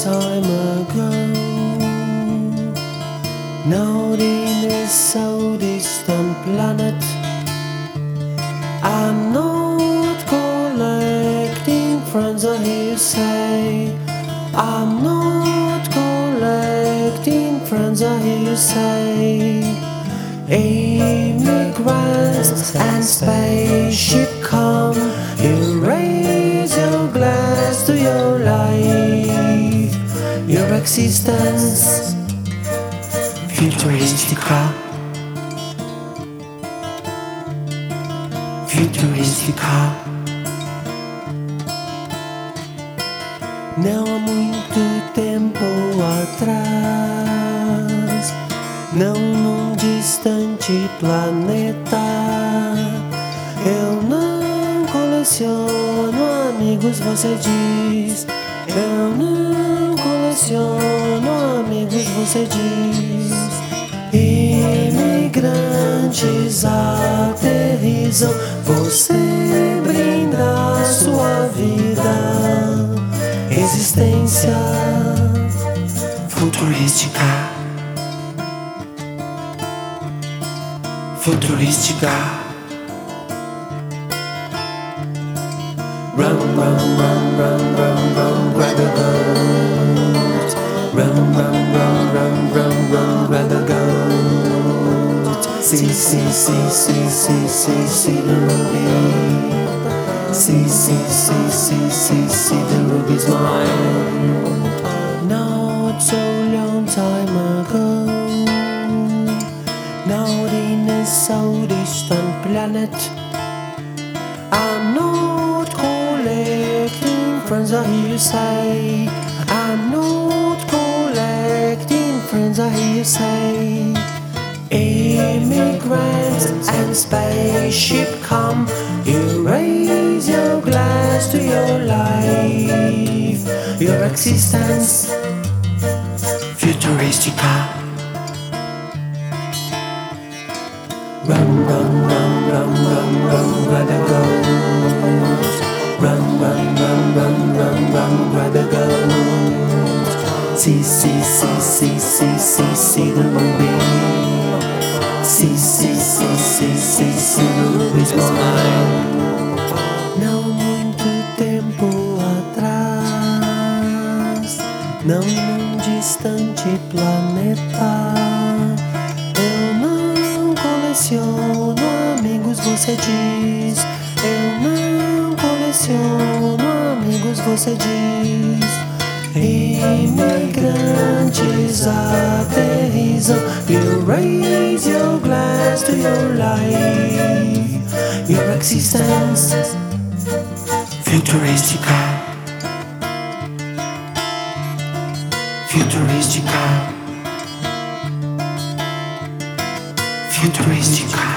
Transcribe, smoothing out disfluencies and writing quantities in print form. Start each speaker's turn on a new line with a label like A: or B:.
A: time ago. Now in this so distant planet, I'm not collecting friends, I hear you say. I'm not collecting friends, I hear you say. Immigrants and spaceship come, you raise your glass to your life, your existence, futuristica, futuristica. Não há muito tempo atrás, não num distante planeta, eu não coleciono amigos, você diz. Eu não coleciono amigos, você diz. Imigrantes aterrissam, você brinda a sua vida, existência futurística, futurística. Run, run, run, run, run, run, grab a goat. Run, run, run, run, run, run, grab a goat. See, see, see, see, see, see, see the ruby. See, see, see, see, see, see the ruby's mine. Not so long time ago, not in a so distant planet, I'm not collecting friends, I hear you say. I'm not collecting friends, I hear you say. Immigrants and spaceship come, you raise your glass to your life, your existence, futuristica. Run, run, run, run, run, run, grab a goat. Run, run, run, run, run, run, grab a goat. See, see, see, see, see, see, see the ruby. See, see, see, see, see, see the ruby's mine. Não muito tempo atrás, não num distante planeta, eu não coleciono amigos, você diz. Eu não coleciono amigos, você diz. Imigrantes aterrissam, you raise your glass to your life, your existence, futuristica, futuristica, futuristica.